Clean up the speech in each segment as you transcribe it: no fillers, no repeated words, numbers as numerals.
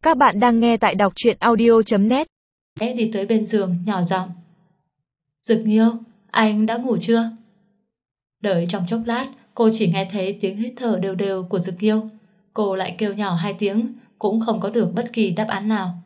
Các bạn đang nghe tại đọc truyện audio.net. Đi tới bên giường nhỏ giọng: Dực Nghiêu, anh đã ngủ chưa? Đợi trong chốc lát, cô chỉ nghe thấy tiếng hít thở đều đều của Dực Nghiêu. Cô lại kêu nhỏ 2 tiếng, cũng không có được bất kỳ đáp án nào.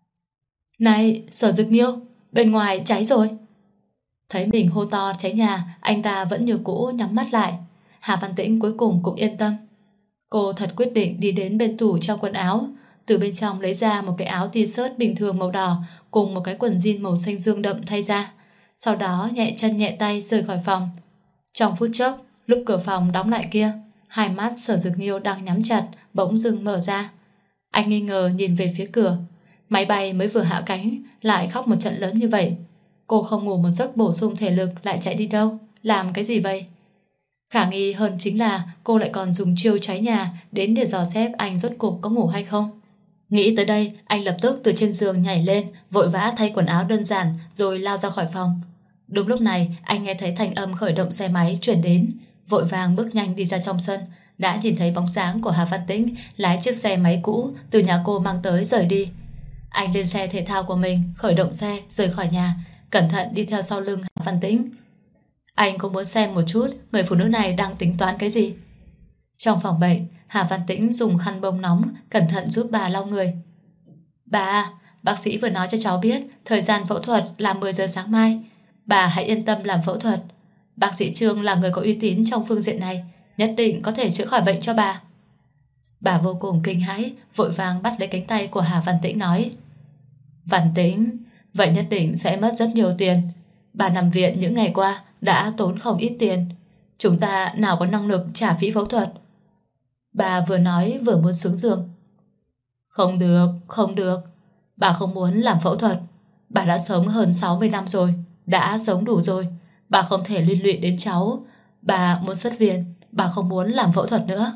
Này, Sở Dực Nghiêu, bên ngoài cháy rồi. Thấy mình hô to cháy nhà, anh ta vẫn như cũ nhắm mắt lại. Hà Văn Tĩnh cuối cùng cũng yên tâm. Cô thật quyết định đi đến bên tủ treo quần áo, từ bên trong lấy ra một cái áo t-shirt bình thường màu đỏ cùng một cái quần jean màu xanh dương đậm thay ra. Sau đó nhẹ chân nhẹ tay rời khỏi phòng. Trong phút chốc, lúc cửa phòng đóng lại kia, hai mắt Sở Dực Nghiêu đang nhắm chặt bỗng dưng mở ra. Anh nghi ngờ nhìn về phía cửa. Máy bay mới vừa hạ cánh lại khóc một trận lớn như vậy. Cô không ngủ một giấc bổ sung thể lực lại chạy đi đâu, làm cái gì vậy? Khả nghi hơn chính là cô lại còn dùng chiêu cháy nhà đến để dò xét anh rốt cục có ngủ hay không. Nghĩ tới đây, anh lập tức từ trên giường nhảy lên, vội vã thay quần áo đơn giản rồi lao ra khỏi phòng. Đúng lúc này, anh nghe thấy thanh âm khởi động xe máy chuyển đến, vội vàng bước nhanh đi ra trong sân, đã nhìn thấy bóng dáng của Hà Văn Tĩnh lái chiếc xe máy cũ từ nhà cô mang tới rời đi. Anh lên xe thể thao của mình, khởi động xe rời khỏi nhà, cẩn thận đi theo sau lưng Hà Văn Tĩnh. Anh cũng muốn xem một chút người phụ nữ này đang tính toán cái gì. Trong phòng bệnh, Hà Văn Tĩnh dùng khăn bông nóng cẩn thận giúp bà lau người. Bà, bác sĩ vừa nói cho cháu biết thời gian phẫu thuật là 10 giờ sáng mai. Bà hãy yên tâm làm phẫu thuật. Bác sĩ Trương là người có uy tín trong phương diện này, nhất định có thể chữa khỏi bệnh cho bà. Bà vô cùng kinh hãi, vội vàng bắt lấy cánh tay của Hà Văn Tĩnh nói: Văn Tĩnh, vậy nhất định sẽ mất rất nhiều tiền. Bà nằm viện những ngày qua đã tốn không ít tiền. Chúng ta nào có năng lực trả phí phẫu thuật. Bà vừa nói vừa muốn xuống giường. Không được, không được. Bà không muốn làm phẫu thuật. Bà đã sống hơn 60 năm rồi, đã sống đủ rồi. Bà không thể liên lụy đến cháu. Bà muốn xuất viện, bà không muốn làm phẫu thuật nữa.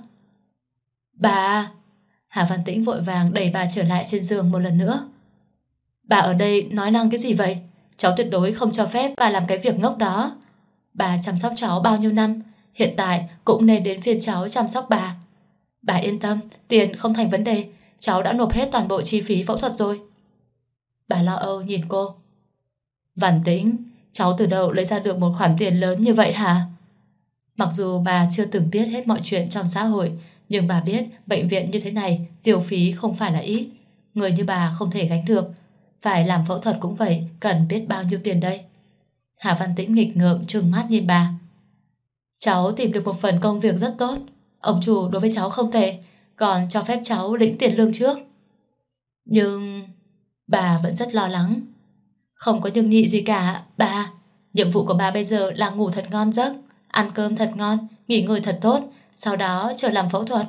Bà... Hà Văn Tĩnh vội vàng đẩy bà trở lại trên giường một lần nữa. Bà ở đây nói năng cái gì vậy? Cháu tuyệt đối không cho phép bà làm cái việc ngốc đó. Bà chăm sóc cháu bao nhiêu năm, hiện tại cũng nên đến phiên cháu chăm sóc bà. Bà yên tâm, tiền không thành vấn đề. Cháu đã nộp hết toàn bộ chi phí phẫu thuật rồi. Bà lo âu nhìn cô. Văn Tĩnh, cháu từ đâu lấy ra được một khoản tiền lớn như vậy hả? Mặc dù bà chưa từng biết hết mọi chuyện trong xã hội, nhưng bà biết bệnh viện như thế này tiêu phí không phải là ít. Người như bà không thể gánh được. Phải làm phẫu thuật cũng vậy, cần biết bao nhiêu tiền đây. Hà Văn Tĩnh nghịch ngợm trừng mắt nhìn bà. Cháu tìm được một phần công việc rất tốt. Ông chủ đối với cháu không tệ, còn cho phép cháu lĩnh tiền lương trước. Nhưng... Bà vẫn rất lo lắng. Không có nhưng nhị gì cả, bà. Nhiệm vụ của bà bây giờ là ngủ thật ngon giấc, ăn cơm thật ngon, nghỉ ngơi thật tốt, sau đó chờ làm phẫu thuật.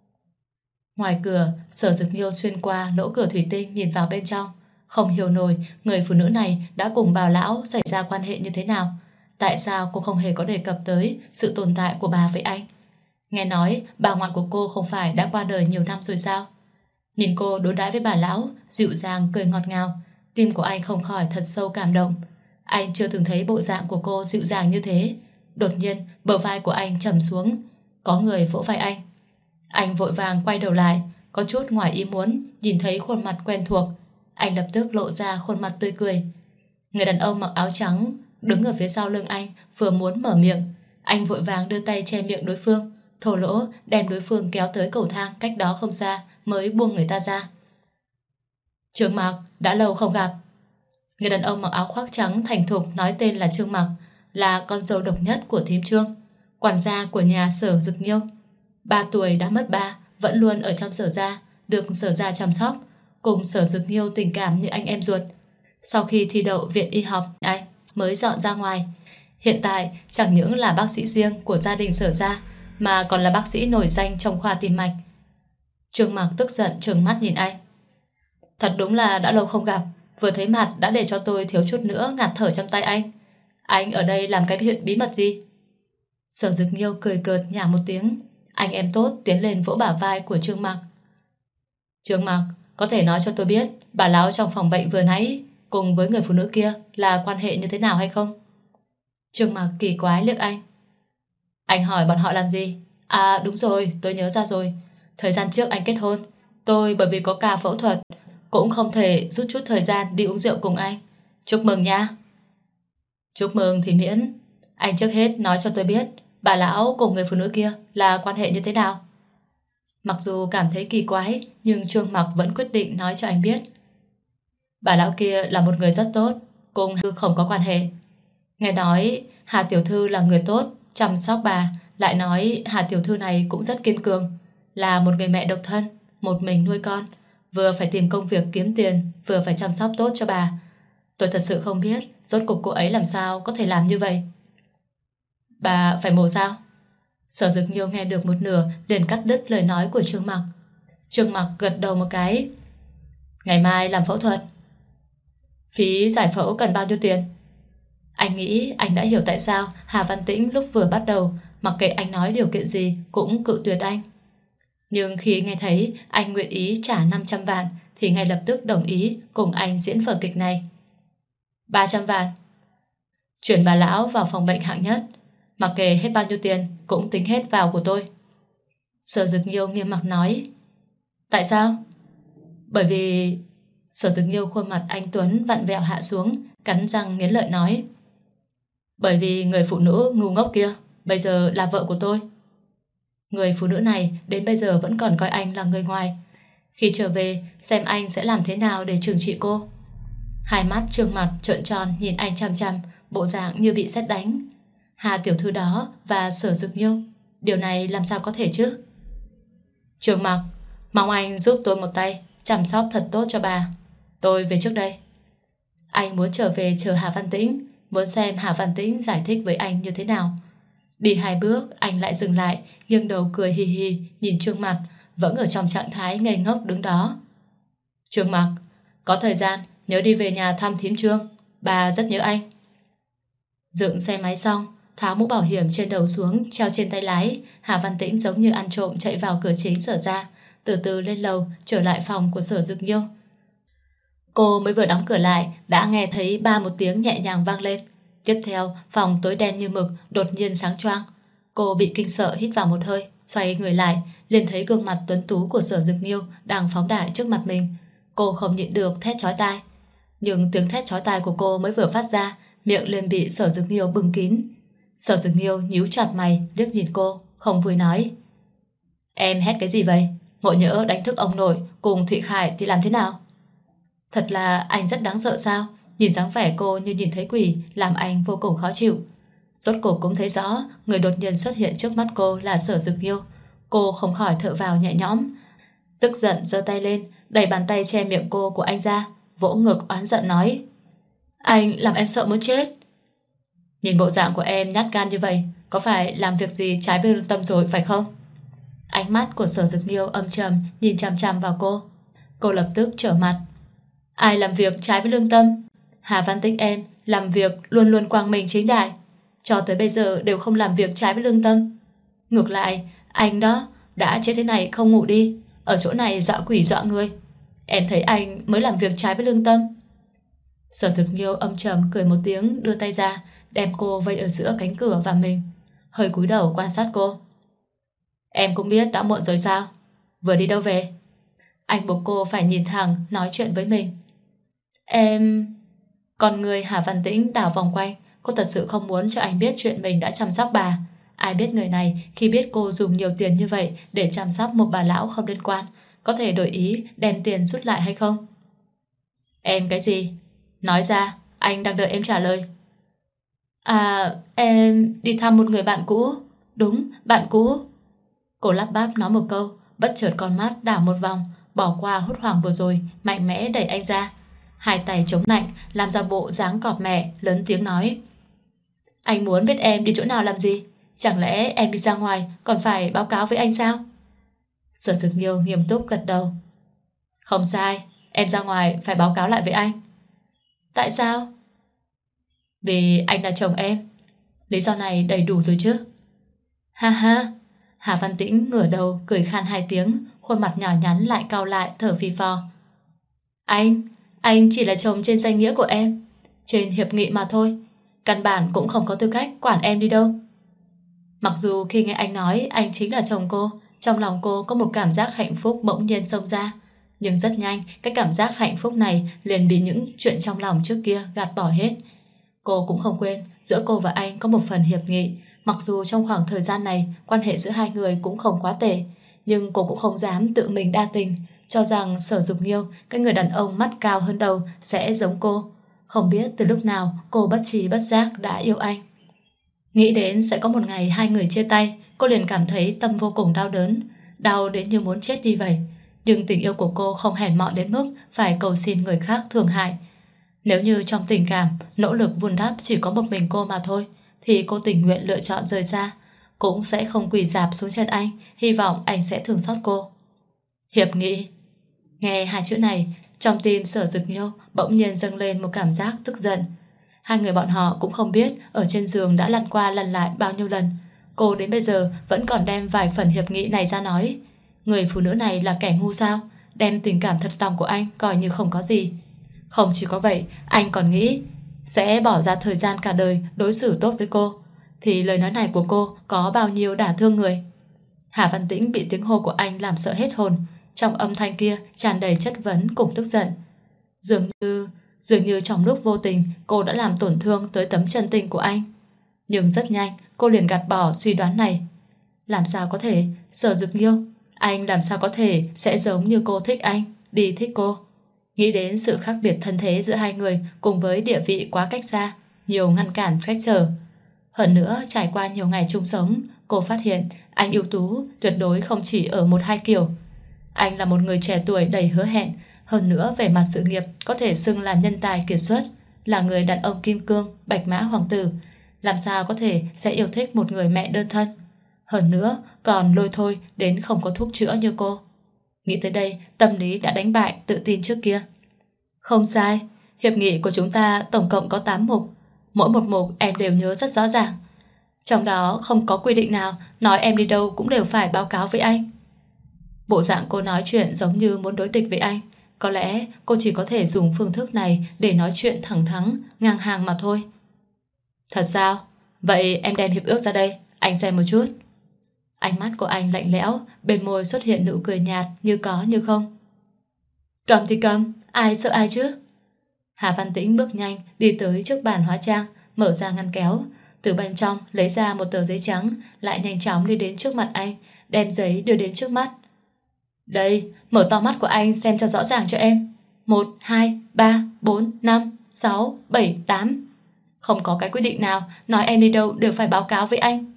Ngoài cửa, Sở Dực Nghiêu xuyên qua lỗ cửa thủy tinh nhìn vào bên trong. Không hiểu nổi người phụ nữ này đã cùng Bào lão xảy ra quan hệ như thế nào. Tại sao cô không hề có đề cập tới sự tồn tại của bà với anh? Nghe nói bà ngoại của cô không phải đã qua đời nhiều năm rồi sao? Nhìn cô đối đãi với bà lão, dịu dàng cười ngọt ngào, tim của anh không khỏi thật sâu cảm động. Anh chưa từng thấy bộ dạng của cô dịu dàng như thế. Đột nhiên bờ vai của anh trầm xuống, có người vỗ vai anh. Anh vội vàng quay đầu lại, có chút ngoài ý muốn nhìn thấy khuôn mặt quen thuộc. Anh lập tức lộ ra khuôn mặt tươi cười. Người đàn ông mặc áo trắng đứng ở phía sau lưng anh vừa muốn mở miệng, anh vội vàng đưa tay che miệng đối phương, thô lỗ đem đối phương kéo tới cầu thang cách đó không xa mới buông người ta ra. Trương Mặc, đã lâu không gặp. Người đàn ông mặc áo khoác trắng thành thục nói tên là Trương Mặc, là con dâu độc nhất của thím Trương, quản gia của nhà Sở Dực Nghiêu. 3 tuổi đã mất ba, vẫn luôn ở trong Sở gia, được Sở gia chăm sóc, cùng Sở Dực Nghiêu tình cảm như anh em ruột. Sau khi thi đậu viện y học, anh mới dọn ra ngoài. Hiện tại chẳng những là bác sĩ riêng của gia đình Sở gia, mà còn là bác sĩ nổi danh trong khoa tim mạch. Trương Mặc tức giận trừng mắt nhìn anh. Thật đúng là đã lâu không gặp, vừa thấy mặt đã để cho tôi thiếu chút nữa ngạt thở trong tay anh. Anh ở đây làm cái chuyện bí mật gì? Sở Dực Nghiêu cười cợt nhả một tiếng. Anh em tốt tiến lên vỗ bả vai của Trương Mặc. Trương Mặc, có thể nói cho tôi biết bà lão trong phòng bệnh vừa nãy cùng với người phụ nữ kia là quan hệ như thế nào hay không? Trương Mặc kỳ quái liếc anh. Anh hỏi bọn họ làm gì? À đúng rồi, tôi nhớ ra rồi. Thời gian trước anh kết hôn, Tôi bởi vì có ca phẫu thuật cũng không thể rút chút thời gian đi uống rượu cùng anh. Chúc mừng nha. Chúc mừng thì miễn. Anh trước hết nói cho tôi biết bà lão cùng người phụ nữ kia là quan hệ như thế nào. Mặc dù cảm thấy kỳ quái, nhưng Trương Mặc vẫn quyết định nói cho anh biết. Bà lão kia là một người rất tốt, cùng Thư không có quan hệ. Nghe nói Hà tiểu thư là người tốt, chăm sóc bà, lại nói Hà tiểu thư này cũng rất kiên cường, là một người mẹ độc thân, một mình nuôi con, vừa phải tìm công việc kiếm tiền, vừa phải chăm sóc tốt cho bà. Tôi thật sự không biết rốt cục cô ấy làm sao có thể làm như vậy. Bà phải mổ sao? Sở Dực Nhiêu nghe được một nửa liền cắt đứt lời nói của Trương Mặc. Trương Mặc gật đầu một cái. Ngày mai làm phẫu thuật. Phí giải phẫu cần bao nhiêu tiền? Anh nghĩ anh đã hiểu tại sao Hà Văn Tĩnh lúc vừa bắt đầu mặc kệ anh nói điều kiện gì cũng cự tuyệt anh. Nhưng khi nghe thấy anh nguyện ý trả 500 vạn thì ngay lập tức đồng ý cùng anh diễn vở kịch này. 300 vạn. Chuyển bà lão vào phòng bệnh hạng nhất, mặc kệ hết bao nhiêu tiền cũng tính hết vào của tôi. Sở Dực Nhiêu nghiêm mặt nói. Tại sao? Bởi vì... Sở Dực Nhiêu khuôn mặt anh tuấn vặn vẹo hạ xuống, cắn răng nghiến lợi nói. Bởi vì người phụ nữ ngu ngốc kia bây giờ là vợ của tôi. Người phụ nữ này đến bây giờ vẫn còn coi anh là người ngoài. Khi trở về xem anh sẽ làm thế nào để trừng trị cô. Hai mắt Trương Mặc trợn tròn nhìn anh chăm chăm, bộ dạng như bị sét đánh. Hà tiểu thư đó và Sở Dực Nhiêu, điều này làm sao có thể chứ? Trương Mặc, mong anh giúp tôi một tay, chăm sóc thật tốt cho bà. Tôi về trước đây. Anh muốn trở về chờ Hà Văn Tĩnh, muốn xem Hà Văn Tĩnh giải thích với anh như thế nào. Đi 2 bước anh lại dừng lại, nghiêng đầu cười hì hì nhìn Trương Mặc vẫn ở trong trạng thái ngây ngốc đứng đó. Trương Mặc, có thời gian nhớ đi về nhà thăm thím Trương, bà rất nhớ anh. Dựng xe máy xong, tháo mũ bảo hiểm trên đầu xuống treo trên tay lái, Hà Văn Tĩnh giống như ăn trộm chạy vào cửa chính Sở ra, từ từ lên lầu trở lại phòng của Sở Dực Nhiêu. Cô mới vừa đóng cửa lại đã nghe thấy ba một tiếng nhẹ nhàng vang lên. Tiếp theo phòng tối đen như mực đột nhiên sáng choang. Cô bị kinh sợ hít vào một hơi, xoay người lại liền thấy gương mặt tuấn tú của Sở Dực Nhiêu đang phóng đại trước mặt mình. Cô không nhịn được thét chói tai. Nhưng tiếng thét chói tai của cô mới vừa phát ra, miệng liền bị Sở Dực Nhiêu bưng kín. Sở Dực Nhiêu nhíu chặt mày liếc nhìn cô, không vui nói. Em hét cái gì vậy? Ngộ nhỡ đánh thức ông nội cùng Thụy Khải thì làm thế nào? Thật là anh rất đáng sợ sao? Nhìn dáng vẻ cô như nhìn thấy quỷ, làm anh vô cùng khó chịu. Rốt cuộc cũng thấy rõ người đột nhiên xuất hiện trước mắt cô là Sở Dực Nhiêu. Cô không khỏi thở vào nhẹ nhõm. Tức giận giơ tay lên, đẩy bàn tay che miệng cô của anh ra, vỗ ngực oán giận nói. Anh làm em sợ muốn chết. Nhìn bộ dạng của em nhát gan như vậy, có phải làm việc gì trái với lương tâm rồi phải không? Ánh mắt của Sở Dực Nhiêu âm trầm nhìn chằm chằm vào cô. Cô lập tức trở mặt. Ai làm việc trái với lương tâm? Hà Văn Tĩnh em làm việc luôn luôn quang minh chính đại, cho tới bây giờ đều không làm việc trái với lương tâm. Ngược lại, anh đó đã chết thế này không ngủ đi, ở chỗ này dọa quỷ dọa người. Em thấy anh mới làm việc trái với lương tâm. Sở Dực Nhiêu âm trầm cười một tiếng, đưa tay ra đem cô vây ở giữa cánh cửa và mình, hơi cúi đầu quan sát cô. Em cũng biết đã muộn rồi sao? Vừa đi đâu về? Anh buộc cô phải nhìn thẳng nói chuyện với mình. Em... Con người Hà Văn Tĩnh đảo vòng quanh. Cô thật sự không muốn cho anh biết chuyện mình đã chăm sóc bà. Ai biết người này khi biết cô dùng nhiều tiền như vậy để chăm sóc một bà lão không liên quan, có thể đổi ý đem tiền rút lại hay không? Em cái gì? Nói ra, anh đang đợi em trả lời. À, em đi thăm một người bạn cũ. Đúng, bạn cũ. Cô lắp bắp nói một câu, bất chợt con mắt đảo một vòng, bỏ qua hốt hoảng vừa rồi, mạnh mẽ đẩy anh ra. Hai tay chống nạnh, làm ra bộ dáng cọp mẹ, lớn tiếng nói. Anh muốn biết em đi chỗ nào làm gì? Chẳng lẽ em đi ra ngoài còn phải báo cáo với anh sao? Sở Dực Nhiêu nghiêm túc gật đầu. Không sai, em ra ngoài phải báo cáo lại với anh. Tại sao? Vì anh là chồng em. Lý do này đầy đủ rồi chứ? Ha ha. Hà Văn Tĩnh ngửa đầu cười khan 2 tiếng, khuôn mặt nhỏ nhắn lại cau lại thở phì phò. Anh chỉ là chồng trên danh nghĩa của em, trên hiệp nghị mà thôi, căn bản cũng không có tư cách quản em đi đâu. Mặc dù khi nghe anh nói anh chính là chồng cô, Trong lòng cô có một cảm giác hạnh phúc bỗng nhiên xông ra. Nhưng rất nhanh, cái cảm giác hạnh phúc này liền bị những chuyện trong lòng trước kia gạt bỏ hết. Cô cũng không quên giữa cô và anh có một phần hiệp nghị. Mặc dù trong khoảng thời gian này quan hệ giữa hai người cũng không quá tệ, nhưng cô cũng không dám tự mình đa tình, cho rằng Sở Dục Nghiêu, cái người đàn ông mắt cao hơn đầu, sẽ giống cô. Không biết từ lúc nào cô bất trí bất giác đã yêu anh. Nghĩ đến sẽ có một ngày hai người chia tay, cô liền cảm thấy tâm vô cùng đau đớn, đau đến như muốn chết đi vậy. Nhưng tình yêu của cô không hèn mọn đến mức phải cầu xin người khác thương hại. Nếu như trong tình cảm, nỗ lực vun đắp chỉ có một mình cô mà thôi, thì cô tình nguyện lựa chọn rời xa, cũng sẽ không quỳ rạp xuống chân anh, hy vọng anh sẽ thương xót cô. Hiệp nghị. Nghe hai chữ này, trong tim Sở Dực Nghiêu bỗng nhiên dâng lên một cảm giác tức giận. Hai người bọn họ cũng không biết ở trên giường đã lăn qua lăn lại bao nhiêu lần. Cô đến bây giờ vẫn còn đem vài phần hiệp nghị này ra nói. Người phụ nữ này là kẻ ngu sao, đem tình cảm thật lòng của anh coi như không có gì. Không chỉ có vậy, anh còn nghĩ sẽ bỏ ra thời gian cả đời đối xử tốt với cô. Thì lời nói này của cô có bao nhiêu đả thương người. Hà Văn Tĩnh bị tiếng hô của anh làm sợ hết hồn. Trong âm thanh kia tràn đầy chất vấn cùng tức giận. Dường như trong lúc vô tình cô đã làm tổn thương tới tấm chân tình của anh. Nhưng rất nhanh cô liền gạt bỏ suy đoán này. Làm sao có thể, Sở Dực Nghiêu, anh làm sao có thể sẽ giống như cô thích anh, đi thích cô. Nghĩ đến sự khác biệt thân thế giữa hai người cùng với địa vị quá cách xa, nhiều ngăn cản cách trở. Hơn nữa trải qua nhiều ngày chung sống, cô phát hiện anh ưu tú tuyệt đối không chỉ ở một hai kiểu. Anh là một người trẻ tuổi đầy hứa hẹn, hơn nữa về mặt sự nghiệp có thể xưng là nhân tài kiệt xuất, là người đàn ông kim cương, bạch mã hoàng tử. Làm sao có thể sẽ yêu thích một người mẹ đơn thân, hơn nữa còn lôi thôi đến không có thuốc chữa như cô. Nghĩ tới đây, tâm lý đã đánh bại tự tin trước kia. Không sai, hiệp nghị của chúng ta tổng cộng có 8 mục. Mỗi một mục em đều nhớ rất rõ ràng. Trong đó không có quy định nào nói em đi đâu cũng đều phải báo cáo với anh. Bộ dạng cô nói chuyện giống như muốn đối địch với anh. Có lẽ cô chỉ có thể dùng phương thức này để nói chuyện thẳng thắn, ngang hàng mà thôi. Thật sao? Vậy em đem hiệp ước ra đây, anh xem một chút. Ánh mắt của anh lạnh lẽo, bên môi xuất hiện nụ cười nhạt như có như không. Cầm thì cầm, ai sợ ai chứ? Hà Văn Tĩnh bước nhanh đi tới trước bàn hóa trang, mở ra ngăn kéo, từ bên trong lấy ra một tờ giấy trắng, lại nhanh chóng đi đến trước mặt anh, đem giấy đưa đến trước mắt. Đây, mở to mắt của anh xem cho rõ ràng cho em. 1, 2, 3, 4, 5, 6, 7, 8. Không có cái quyết định nào nói em đi đâu đều phải báo cáo với anh.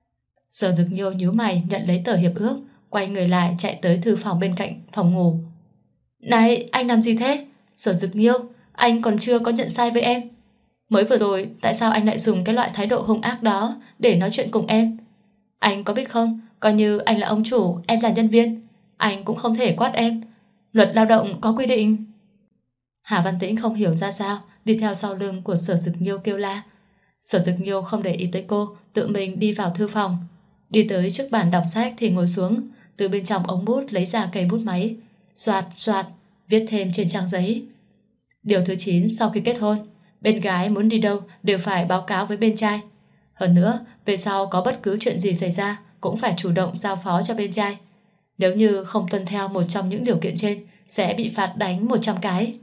Sở Dực Nghiêu nhíu mày nhận lấy tờ hiệp ước, quay người lại chạy tới thư phòng bên cạnh phòng ngủ. Này, anh làm gì thế? Sở Dực Nghiêu, anh còn chưa có nhận sai với em. Mới vừa rồi, tại sao anh lại dùng cái loại thái độ hung ác đó để nói chuyện cùng em? Anh có biết không, coi như anh là ông chủ, em là nhân viên, anh cũng không thể quát em. Luật lao động có quy định. Hà Văn Tĩnh không hiểu ra sao, đi theo sau lưng của Sở Dực Nghiêu kêu la. Sở Dực Nghiêu không để ý tới cô, tự mình đi vào thư phòng. Đi tới trước bàn đọc sách thì ngồi xuống, từ bên trong ống bút lấy ra cây bút máy, xoạt xoạt viết thêm trên trang giấy. Điều thứ 9, sau khi kết hôn, bên gái muốn đi đâu đều phải báo cáo với bên trai. Hơn nữa, về sau có bất cứ chuyện gì xảy ra cũng phải chủ động giao phó cho bên trai. Nếu như không tuân theo một trong những điều kiện trên, sẽ bị phạt đánh 100 cái.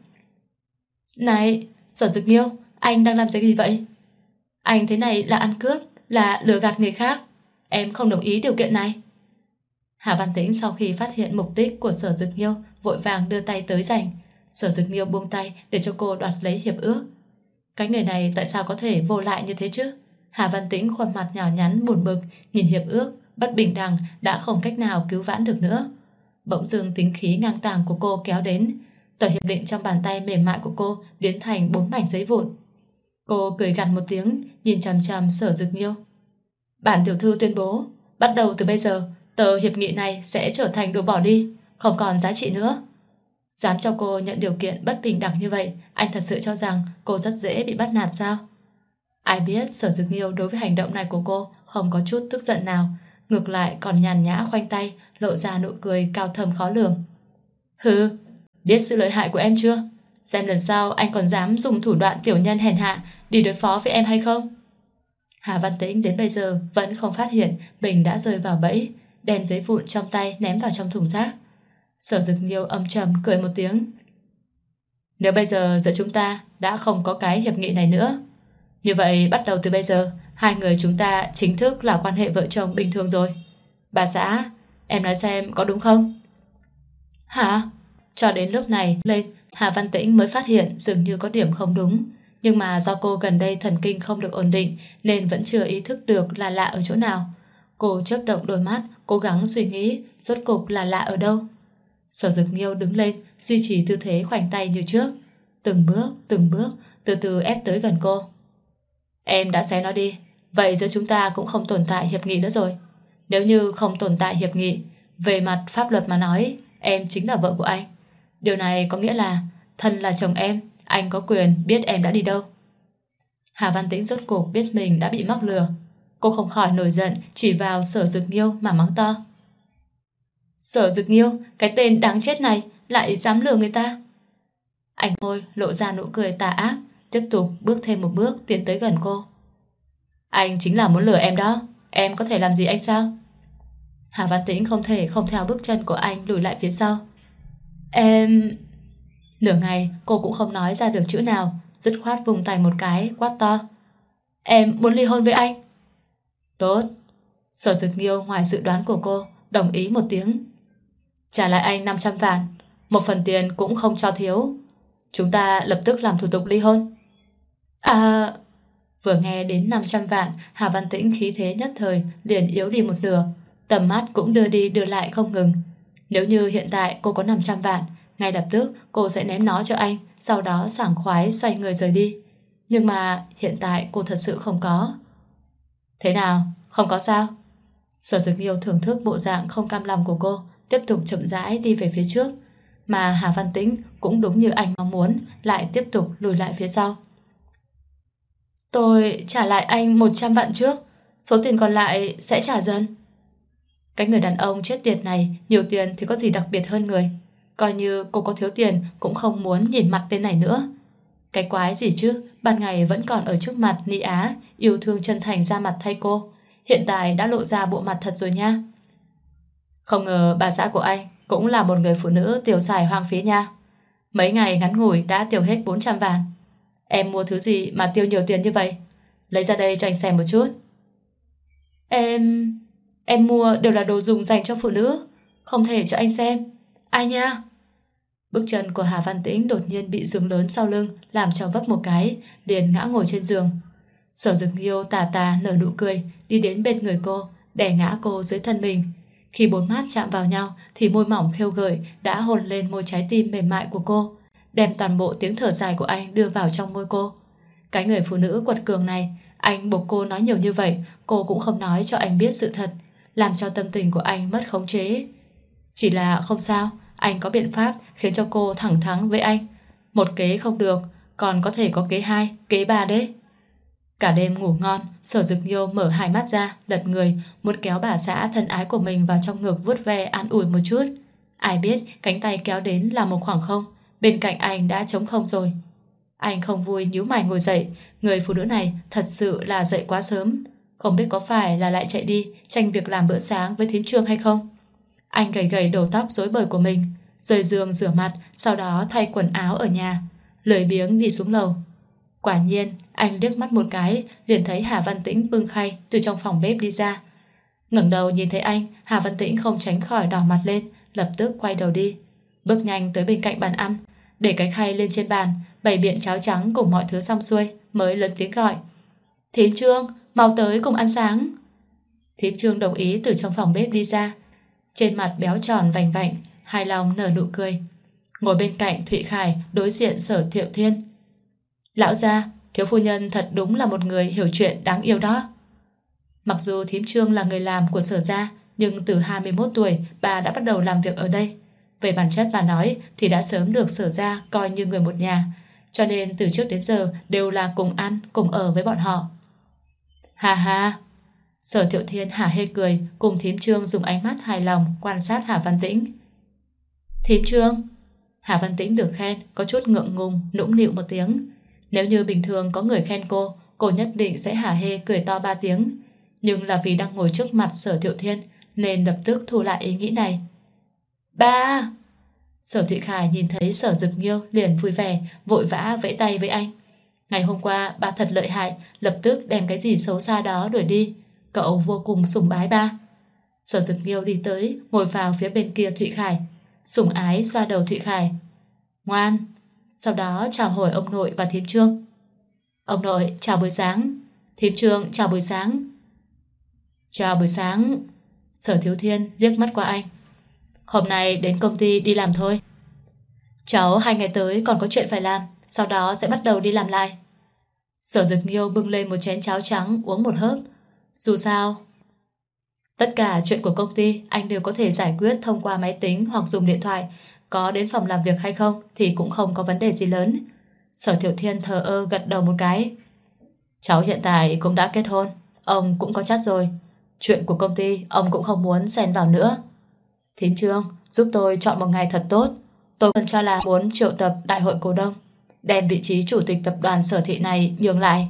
Này, Sở Dực Nghiêu, anh đang làm gì vậy? Anh thế này là ăn cướp, là lừa gạt người khác. Em không đồng ý điều kiện này. Hà Văn Tĩnh sau khi phát hiện mục đích của Sở Dực Nghiêu, vội vàng đưa tay tới giành. Sở Dực Nghiêu buông tay để cho cô đoạt lấy hiệp ước. Cái người này tại sao có thể vô lại như thế chứ? Hà Văn Tĩnh khuôn mặt nhỏ nhắn buồn bực, nhìn hiệp ước bất bình đẳng đã không cách nào cứu vãn được nữa. Bỗng dưng tính khí ngang tàng của cô kéo đến, tờ hiệp định trong bàn tay mềm mại của cô biến thành 4 mảnh giấy vụn. Cô cười gằn một tiếng, nhìn chằm chằm Sở Dực Nghiêu. Bản tiểu thư tuyên bố, bắt đầu từ bây giờ, tờ hiệp nghị này sẽ trở thành đồ bỏ đi, không còn giá trị nữa. Dám cho cô nhận điều kiện bất bình đẳng như vậy, anh thật sự cho rằng cô rất dễ bị bắt nạt sao? Ai biết Sở Dực Nghiêu đối với hành động này của cô không có chút tức giận nào, ngược lại còn nhàn nhã khoanh tay, lộ ra nụ cười cao thâm khó lường. Hừ, biết sự lợi hại của em chưa? Xem lần sau anh còn dám dùng thủ đoạn tiểu nhân hèn hạ đi đối phó với em hay không? Hà Văn Tĩnh đến bây giờ vẫn không phát hiện mình đã rơi vào bẫy. đem giấy vụn trong tay ném vào trong thùng rác. Sở Dực Nghiêu âm trầm cười một tiếng. Nếu bây giờ giữa chúng ta đã không có cái hiệp nghị này nữa, như vậy bắt đầu từ bây giờ hai người chúng ta chính thức là quan hệ vợ chồng bình thường rồi. Bà xã, em nói xem có đúng không? Hả? Cho đến lúc này lên, Hà Văn Tĩnh mới phát hiện dường như có điểm không đúng. Nhưng mà do cô gần đây thần kinh không được ổn định nên vẫn chưa ý thức được là lạ ở chỗ nào. Cô chớp động đôi mắt, cố gắng suy nghĩ rốt cục là lạ ở đâu. Sở Dực Nghiêu đứng lên, duy trì tư thế khoanh tay như trước, từng bước, từ từ ép tới gần cô. Em đã xé nó đi, vậy giữa chúng ta cũng không tồn tại hiệp nghị nữa rồi. Nếu như không tồn tại hiệp nghị, về mặt pháp luật mà nói, em chính là vợ của anh. Điều này có nghĩa là thân là chồng em, anh có quyền biết em đã đi đâu. Hà Văn Tĩnh rốt cuộc biết mình đã bị mắc lừa. Cô không khỏi nổi giận, chỉ vào Sở Dực Nghiêu mà mắng to. Sở Dực Nghiêu, cái tên đáng chết này lại dám lừa người ta. Anh môi lộ ra nụ cười tà ác, tiếp tục bước thêm một bước tiến tới gần cô. Anh chính là muốn lừa em đó, em có thể làm gì anh sao? Hà Văn Tĩnh không thể không theo bước chân của anh lùi lại phía sau. Em... Nửa ngày cô cũng không nói ra được chữ nào, dứt khoát vùng tay một cái, quát to. Em muốn ly hôn với anh. Tốt. Sở Dực Nghiêu ngoài dự đoán của cô, đồng ý một tiếng. Trả lại anh 500 vạn, một phần tiền cũng không cho thiếu. Chúng ta lập tức làm thủ tục ly hôn. À... Vừa nghe đến 500 vạn, Hà Văn Tĩnh khí thế nhất thời liền yếu đi một nửa, tầm mắt cũng đưa đi đưa lại không ngừng. Nếu như hiện tại cô có 500 vạn, ngay lập tức cô sẽ ném nó cho anh, sau đó sảng khoái xoay người rời đi. Nhưng mà hiện tại cô thật sự không có. Thế nào? Không có sao? Sở Dực Nghiêu thưởng thức bộ dạng không cam lòng của cô, tiếp tục chậm rãi đi về phía trước. Mà Hà Văn Tĩnh cũng đúng như anh mong muốn, lại tiếp tục lùi lại phía sau. Tôi trả lại anh 100 vạn trước, số tiền còn lại sẽ trả dần. Cái người đàn ông chết tiệt này, nhiều tiền thì có gì đặc biệt hơn người. Coi như cô có thiếu tiền cũng không muốn nhìn mặt tên này nữa. Cái quái gì chứ, ban ngày vẫn còn ở trước mặt Ni Á, yêu thương chân thành ra mặt thay cô, hiện tại đã lộ ra bộ mặt thật rồi nha. Không ngờ bà xã của anh cũng là một người phụ nữ tiêu xài hoang phí nha. Mấy ngày ngắn ngủi đã tiêu hết 400 vạn. Em mua thứ gì mà tiêu nhiều tiền như vậy? Lấy ra đây cho anh xem một chút. Em mua đều là đồ dùng dành cho phụ nữ, không thể cho anh xem. Ai nha? Bước chân của Hà Văn Tĩnh đột nhiên bị giường lớn sau lưng làm cho vấp một cái, liền ngã ngồi trên giường. Sở Dực Nghiêu tà tà nở nụ cười, đi đến bên người cô, đè ngã cô dưới thân mình. Khi bốn mắt chạm vào nhau thì môi mỏng khêu gợi đã hôn lên môi trái tim mềm mại của cô, đem toàn bộ tiếng thở dài của anh đưa vào trong môi cô. Cái người phụ nữ quật cường này, anh buộc cô nói nhiều như vậy, cô cũng không nói cho anh biết sự thật, làm cho tâm tình của anh mất khống chế. Chỉ là không sao, anh có biện pháp khiến cho cô thẳng thắn với anh. Một kế không được, còn có thể có kế 2, kế 3 đấy. Cả đêm ngủ ngon, Sở Dực Nghiêu mở hai mắt ra, lật người, muốn kéo bà xã thân ái của mình vào trong ngực vuốt ve an ủi một chút. Ai biết cánh tay kéo đến là một khoảng không, bên cạnh anh đã trống không rồi. Anh không vui nhíu mày ngồi dậy, người phụ nữ này thật sự là dậy quá sớm. Không biết có phải là lại chạy đi tranh việc làm bữa sáng với thím Trương hay không. Anh gầy gầy đầu tóc rối bời của mình, rời giường rửa mặt, sau đó thay quần áo ở nhà, lười biếng đi xuống lầu. Quả nhiên, anh liếc mắt một cái, liền thấy Hà Văn Tĩnh bưng khay từ trong phòng bếp đi ra. Ngẩng đầu nhìn thấy anh, Hà Văn Tĩnh không tránh khỏi đỏ mặt lên, lập tức quay đầu đi. Bước nhanh tới bên cạnh bàn ăn, để cái khay lên trên bàn, bày biện cháo trắng cùng mọi thứ xong xuôi, mới lớn tiếng gọi. Thím Trương, mau tới cùng ăn sáng. Thím Trương đồng ý từ trong phòng bếp đi ra. Trên mặt béo tròn vành vạnh, hài lòng nở nụ cười. Ngồi bên cạnh Thụy Khải, đối diện Sở Thiệu Thiên. Lão gia, thiếu phu nhân thật đúng là một người hiểu chuyện đáng yêu đó. Mặc dù thím Trương là người làm của Sở gia, nhưng từ 21 tuổi bà đã bắt đầu làm việc ở đây. Về bản chất bà nói thì đã sớm được Sở gia coi như người một nhà, cho nên từ trước đến giờ đều là cùng ăn, cùng ở với bọn họ. Hà hà. Sở Thiệu Thiên hả hê cười, cùng thím Trương dùng ánh mắt hài lòng quan sát Hà Văn Tĩnh. Thím Trương. Hà Văn Tĩnh được khen, có chút ngượng ngùng, nũng nịu một tiếng. Nếu như bình thường có người khen cô nhất định sẽ hả hê cười to 3 tiếng. Nhưng là vì đang ngồi trước mặt Sở Thiệu Thiên, nên lập tức thu lại ý nghĩ này. Ba! Sở Thụy Khải nhìn thấy Sở Dực Nghiêu liền vui vẻ, vội vã vẫy tay với anh. Ngày hôm qua ba thật lợi hại, lập tức đem cái gì xấu xa đó đuổi đi. Cậu vô cùng sùng bái ba. Sở Dực Nghiêu đi tới, ngồi vào phía bên kia Thụy Khải, sủng ái xoa đầu Thụy Khải. Ngoan! Sau đó chào hỏi ông nội và thím Trương. Ông nội chào buổi sáng. Thím Trương chào buổi sáng. Chào buổi sáng. Sở Thiếu Thiên liếc mắt qua anh. Hôm nay đến công ty đi làm thôi. Cháu 2 ngày tới còn có chuyện phải làm, sau đó sẽ bắt đầu đi làm lại. Sở Dực Nghiêu bưng lên một chén cháo trắng uống một hớp. Dù sao, tất cả chuyện của công ty anh đều có thể giải quyết thông qua máy tính hoặc dùng điện thoại. Có đến phòng làm việc hay không thì cũng không có vấn đề gì lớn. Sở Thiệu Thiên thờ ơ gật đầu một cái. Cháu hiện tại cũng đã kết hôn, ông cũng có chắt rồi. Chuyện của công ty ông cũng không muốn xen vào nữa. Thím Trương, giúp tôi chọn một ngày thật tốt. Tôi vẫn cho là muốn triệu tập đại hội cổ đông, đem vị trí chủ tịch tập đoàn Sở Thị này nhường lại.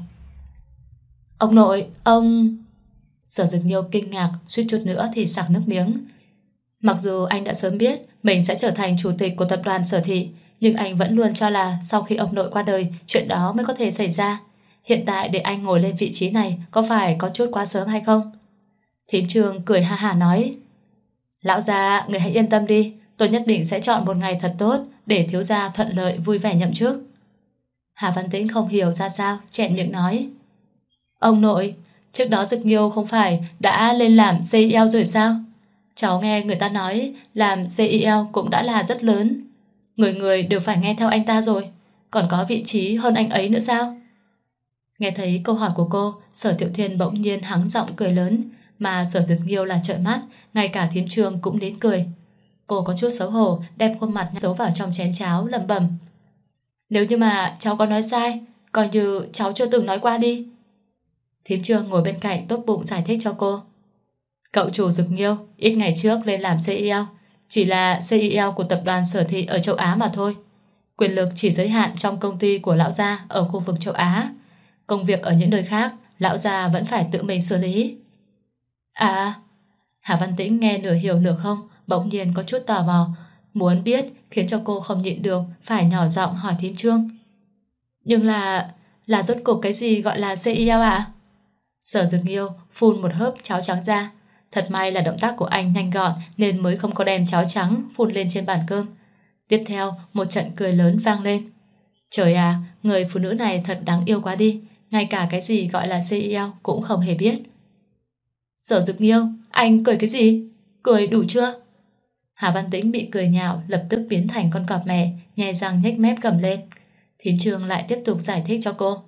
Ông nội, ông... Sở Dực Nghiêu kinh ngạc, suýt chút nữa thì sặc nước miếng. Mặc dù anh đã sớm biết mình sẽ trở thành chủ tịch của tập đoàn Sở Thị, nhưng anh vẫn luôn cho là sau khi ông nội qua đời, chuyện đó mới có thể xảy ra. Hiện tại để anh ngồi lên vị trí này có phải có chút quá sớm hay không? Thím Trương cười ha hả nói. Lão gia, người hãy yên tâm đi, tôi nhất định sẽ chọn một ngày thật tốt để thiếu gia thuận lợi vui vẻ nhậm chức. Hà Văn Tĩnh không hiểu ra sao, chẹn miệng nói. Ông nội, trước đó Dực Nghiêu không phải đã lên làm CEO rồi sao? Cháu nghe người ta nói làm CEO cũng đã là rất lớn. Người người đều phải nghe theo anh ta rồi, còn có vị trí hơn anh ấy nữa sao? Nghe thấy câu hỏi của cô, Sở Thiệu Thiên bỗng nhiên hắng giọng cười lớn, mà Sở Dực Nghiêu là trợn mắt, ngay cả thím Trương cũng nín cười. Cô có chút xấu hổ, đem khuôn mặt giấu vào trong chén cháo lẩm bẩm. Nếu như mà cháu có nói sai, coi như cháu chưa từng nói qua đi. Thím Trương ngồi bên cạnh tốt bụng giải thích cho cô. Cậu chủ Dực Nghiêu ít ngày trước lên làm CEO, chỉ là CEO của tập đoàn Sở Thị ở châu Á mà thôi. Quyền lực chỉ giới hạn trong công ty của lão gia ở khu vực châu Á. Công việc ở những nơi khác, lão gia vẫn phải tự mình xử lý. À, Hà Văn Tĩnh nghe nửa hiểu nửa không, bỗng nhiên có chút tò mò, muốn biết, khiến cho cô không nhịn được phải nhỏ giọng hỏi thím Trương. Nhưng là rốt cuộc cái gì gọi là CEO ạ? Sở Dực Nghiêu phun một hớp cháo trắng ra. Thật may là động tác của anh nhanh gọn nên mới không có đem cháo trắng phun lên trên bàn cơm. Tiếp theo, một trận cười lớn vang lên. Trời à, người phụ nữ này thật đáng yêu quá đi, ngay cả cái gì gọi là CEO cũng không hề biết. Sở Dực Nghiêu, anh cười cái gì? Cười đủ chưa? Hà Văn Tĩnh bị cười nhạo, lập tức biến thành con cọp mẹ, nhè răng nhếch mép cầm lên. Thím Trương lại tiếp tục giải thích cho cô.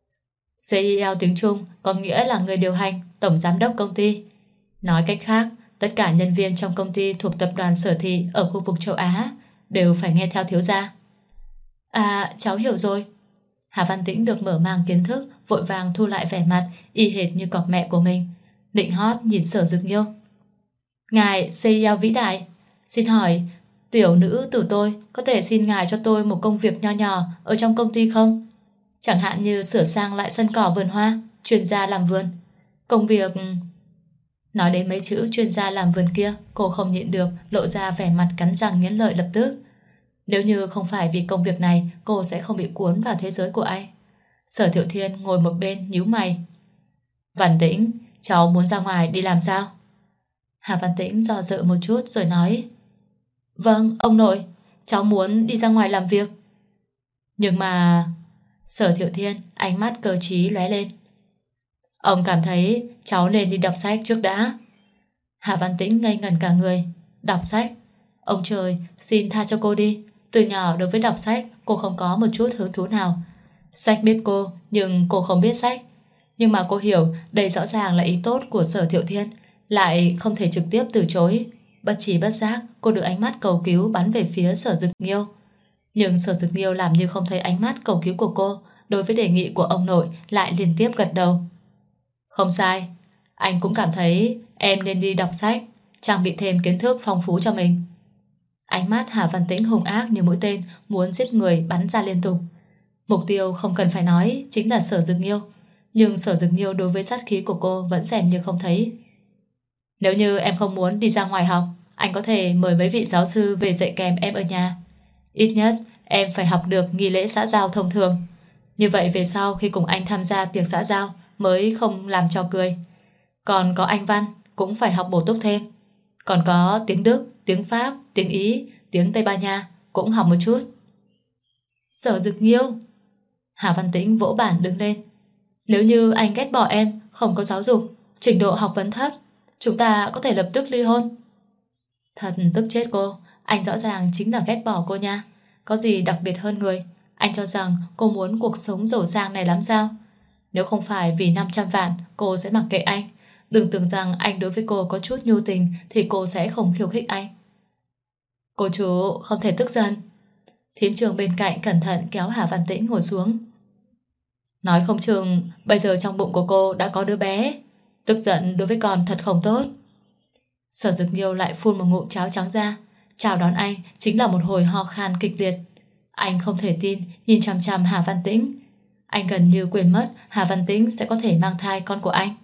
CEO tiếng Trung có nghĩa là người điều hành, tổng giám đốc công ty. Nói cách khác, tất cả nhân viên trong công ty thuộc tập đoàn Sở Thị ở khu vực châu Á đều phải nghe theo thiếu gia. À, cháu hiểu rồi. Hà Văn Tĩnh được mở mang kiến thức, vội vàng thu lại vẻ mặt y hệt như cọp mẹ của mình. Định hót nhìn Sở Dực Nghiêu. Ngài CEO vĩ đại, xin hỏi tiểu nữ tử tôi có thể xin ngài cho tôi một công việc nho nhỏ ở trong công ty không? Chẳng hạn như sửa sang lại sân cỏ vườn hoa, chuyên gia làm vườn. Công việc... Nói đến mấy chữ chuyên gia làm vườn kia, cô không nhịn được lộ ra vẻ mặt cắn răng nghiến lợi lập tức. Nếu như không phải vì công việc này, cô sẽ không bị cuốn vào thế giới của anh. Sở Thiệu Thiên ngồi một bên nhíu mày. Văn Tĩnh, cháu muốn ra ngoài đi làm sao? Hà Văn Tĩnh do dự một chút rồi nói. Vâng, ông nội, cháu muốn đi ra ngoài làm việc. Nhưng mà... Sở Thiệu Thiên ánh mắt cơ trí lóe lên. Ông cảm thấy cháu nên đi đọc sách trước đã. Hà Văn Tĩnh ngây ngẩn cả người. Đọc sách? Ông trời, xin tha cho cô đi. Từ nhỏ đối với đọc sách cô không có một chút hứng thú nào. Sách biết cô, nhưng cô không biết sách. Nhưng mà cô hiểu đây rõ ràng là ý tốt của Sở Thiệu Thiên, lại không thể trực tiếp từ chối. Bất trí bất giác cô được ánh mắt cầu cứu bắn về phía Sở Dực Nghiêu. Nhưng Sở Dực Nghiêu làm như không thấy ánh mắt cầu cứu của cô, đối với đề nghị của ông nội lại liên tiếp gật đầu. Không sai, anh cũng cảm thấy em nên đi đọc sách, trang bị thêm kiến thức phong phú cho mình. Ánh mắt Hà Văn Tĩnh hung ác như mũi tên muốn giết người bắn ra liên tục. Mục tiêu không cần phải nói chính là Sở Dực Nghiêu, nhưng Sở Dực Nghiêu đối với sát khí của cô vẫn xem như không thấy. Nếu như em không muốn đi ra ngoài học, anh có thể mời mấy vị giáo sư về dạy kèm em ở nhà. Ít nhất em phải học được nghi lễ xã giao thông thường. Như vậy về sau khi cùng anh tham gia tiệc xã giao mới không làm trò cười. Còn có Anh văn cũng phải học bổ túc thêm. Còn có tiếng Đức, tiếng Pháp, tiếng Ý, tiếng Tây Ban Nha cũng học một chút. Sở Dực Nghiêu. Hà Văn Tĩnh vỗ bàn đứng lên. Nếu như anh ghét bỏ em, không có giáo dục, trình độ học vấn thấp, chúng ta có thể lập tức ly hôn. Thật tức chết cô. Anh rõ ràng chính là ghét bỏ cô nha. Có gì đặc biệt hơn người. Anh cho rằng cô muốn cuộc sống giàu sang này lắm sao? Nếu không phải vì 500 vạn, cô sẽ mặc kệ anh. Đừng tưởng rằng anh đối với cô có chút nhu tình thì cô sẽ không khiêu khích anh. Cô chú không thể tức giận. Thím Trường bên cạnh cẩn thận kéo Hà Văn Tĩnh ngồi xuống. Nói không chừng bây giờ trong bụng của cô đã có đứa bé. Tức giận đối với con thật không tốt. Sở Dực Nghiêu lại phun một ngụm cháo trắng ra. Chào đón anh chính là một hồi ho khan kịch liệt. Anh không thể tin nhìn chằm chằm Hà Văn Tĩnh. Anh gần như quên mất Hà Văn Tĩnh sẽ có thể mang thai con của anh.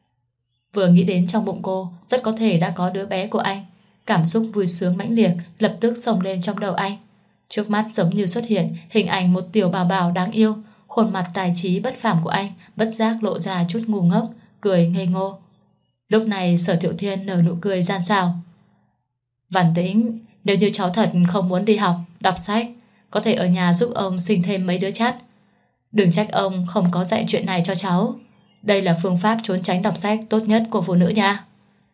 Vừa nghĩ đến trong bụng cô rất có thể đã có đứa bé của anh, cảm xúc vui sướng mãnh liệt lập tức xông lên trong đầu anh. Trước mắt giống như xuất hiện hình ảnh một tiểu bảo bảo đáng yêu. Khuôn mặt tài trí bất phàm của anh bất giác lộ ra chút ngu ngốc, cười ngây ngô. Lúc này Sở Thiệu Thiên nở nụ cười gian xảo. Văn Tĩnh, nếu như cháu thật không muốn đi học, đọc sách, có thể ở nhà giúp ông sinh thêm mấy đứa chắt. Đừng trách ông không có dạy chuyện này cho cháu. Đây là phương pháp trốn tránh đọc sách tốt nhất của phụ nữ nha.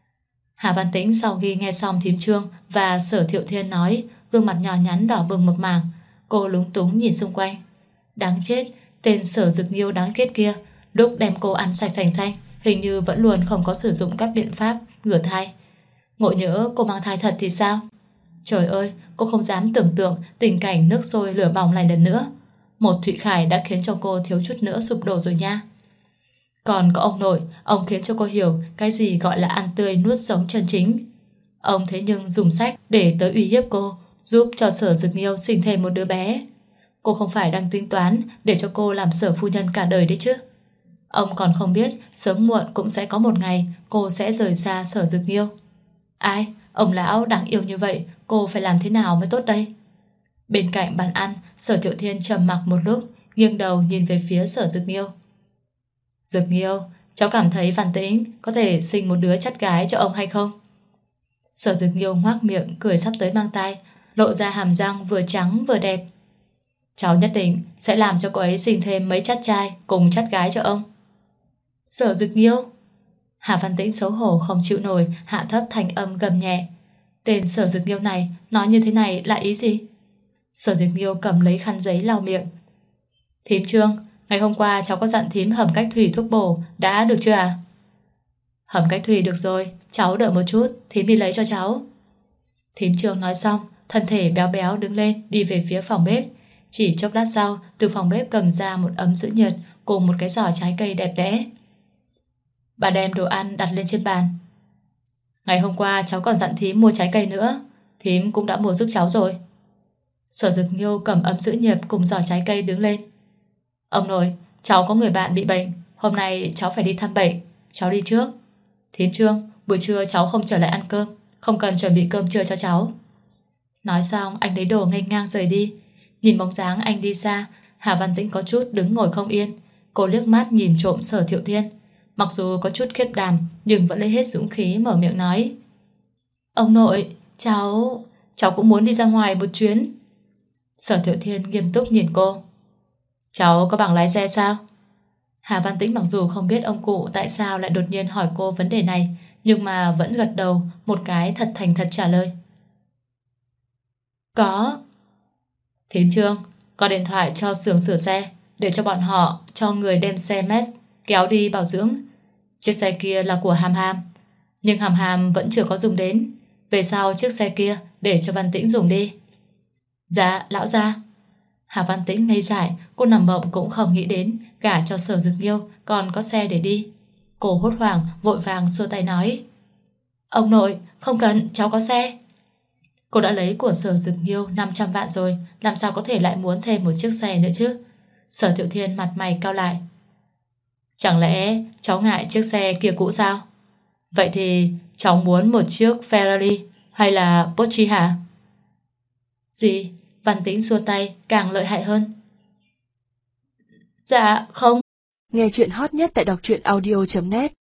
Hà Văn Tĩnh sau khi nghe xong thím Trương và Sở Thiệu Thiên nói, gương mặt nhỏ nhắn đỏ bừng một mảng. Cô lúng túng nhìn xung quanh. Đáng chết, tên Sở Dực Nghiêu đáng ghét kia, lúc đem cô ăn sạch sành xanh, hình như vẫn luôn không có sử dụng các biện pháp ngừa thai. Ngộ nhỡ cô mang thai thật thì sao? Trời ơi, cô không dám tưởng tượng tình cảnh nước sôi lửa bỏng lại lần nữa. Một Thụy Khải đã khiến cho cô thiếu chút nữa sụp đổ rồi nha. Còn có ông nội, ông khiến cho cô hiểu cái gì gọi là ăn tươi nuốt sống chân chính. Ông thế nhưng dùng sách để tới uy hiếp cô, giúp cho Sở Dực Nghiêu sinh thêm một đứa bé. Cô không phải đang tính toán để cho cô làm Sở phu nhân cả đời đấy chứ. Ông còn không biết sớm muộn cũng sẽ có một ngày cô sẽ rời xa Sở Dực Nghiêu. Ai, ông lão đáng yêu như vậy, cô phải làm thế nào mới tốt đây? Bên cạnh bàn ăn, Sở Thiệu Thiên trầm mặc một lúc, nghiêng đầu nhìn về phía Sở Dực Nghiêu. Dực Nghiêu, cháu cảm thấy Văn Tĩnh có thể sinh một đứa chắt gái cho ông hay không? Sở Dực Nghiêu ngoác miệng cười sắp tới mang tai, lộ ra hàm răng vừa trắng vừa đẹp. Cháu nhất định sẽ làm cho cô ấy sinh thêm mấy chắt trai cùng chắt gái cho ông. Sở Dực Nghiêu. Hà Văn Tĩnh xấu hổ không chịu nổi, hạ thấp thanh âm gầm nhẹ. Tên Sở Dực Nghiêu này nói như thế này là ý gì? Sở Dực Nghiêu cầm lấy khăn giấy lau miệng. Thím Trương, ngày hôm qua cháu có dặn thím hầm cách thủy thuốc bổ, đã được chưa à? Hầm cách thủy được rồi, cháu đợi một chút, thím đi lấy cho cháu. Thím Trương nói xong, thân thể béo béo đứng lên đi về phía phòng bếp. Chỉ chốc lát sau, từ phòng bếp cầm ra một ấm giữ nhiệt cùng một cái giỏ trái cây đẹp đẽ. Bà đem đồ ăn đặt lên trên bàn. Ngày hôm qua cháu còn dặn thím mua trái cây nữa, thím cũng đã mua giúp cháu rồi. Sở Dực Nghiêu cầm ấm giữ nhiệt cùng giỏ trái cây đứng lên. Ông nội, cháu có người bạn bị bệnh, hôm nay cháu phải đi thăm bệnh, cháu đi trước. Thím Trương, buổi trưa cháu không trở lại ăn cơm, không cần chuẩn bị cơm trưa cho cháu. Nói xong anh lấy đồ nghênh ngang rời đi. Nhìn bóng dáng anh đi xa, Hà Văn Tĩnh có chút đứng ngồi không yên. Cô liếc mắt nhìn trộm Sở Thiệu Thiên. Mặc dù có chút khiếp đảm nhưng vẫn lấy hết dũng khí mở miệng nói. Ông nội, cháu cũng muốn đi ra ngoài một chuyến. Sở Thiệu Thiên nghiêm túc nhìn cô. Cháu có bằng lái xe sao? Hà Văn Tĩnh mặc dù không biết ông cụ tại sao lại đột nhiên hỏi cô vấn đề này, nhưng mà vẫn gật đầu một cái thật thành thật trả lời. Có. Thím Trương, có điện thoại cho xưởng sửa xe để cho bọn họ cho người đem xe Merc kéo đi bảo dưỡng. Chiếc xe kia là của Hàm Hàm, nhưng Hàm Hàm vẫn chưa có dùng đến. Về sau chiếc xe kia để cho Văn Tĩnh dùng đi. Dạ, lão gia. Hà Văn Tĩnh ngây dại, cô nằm mộng cũng không nghĩ đến gả cho Sở Dực Nghiêu còn có xe để đi. Cô hốt hoảng vội vàng xua tay nói. Ông nội, không cần, cháu có xe. Cô đã lấy của Sở Dực Nghiêu 500 vạn rồi, làm sao có thể lại muốn thêm một chiếc xe nữa chứ? Sở Thiệu Thiên mặt mày cau lại. Chẳng lẽ cháu ngại chiếc xe kia cũ sao? Vậy thì cháu muốn một chiếc Ferrari hay là Porsche hả? Gì? Văn Tĩnh xua tay càng lợi hại hơn. Dạ không. Nghe chuyện hot nhất tại đọc truyện audio.net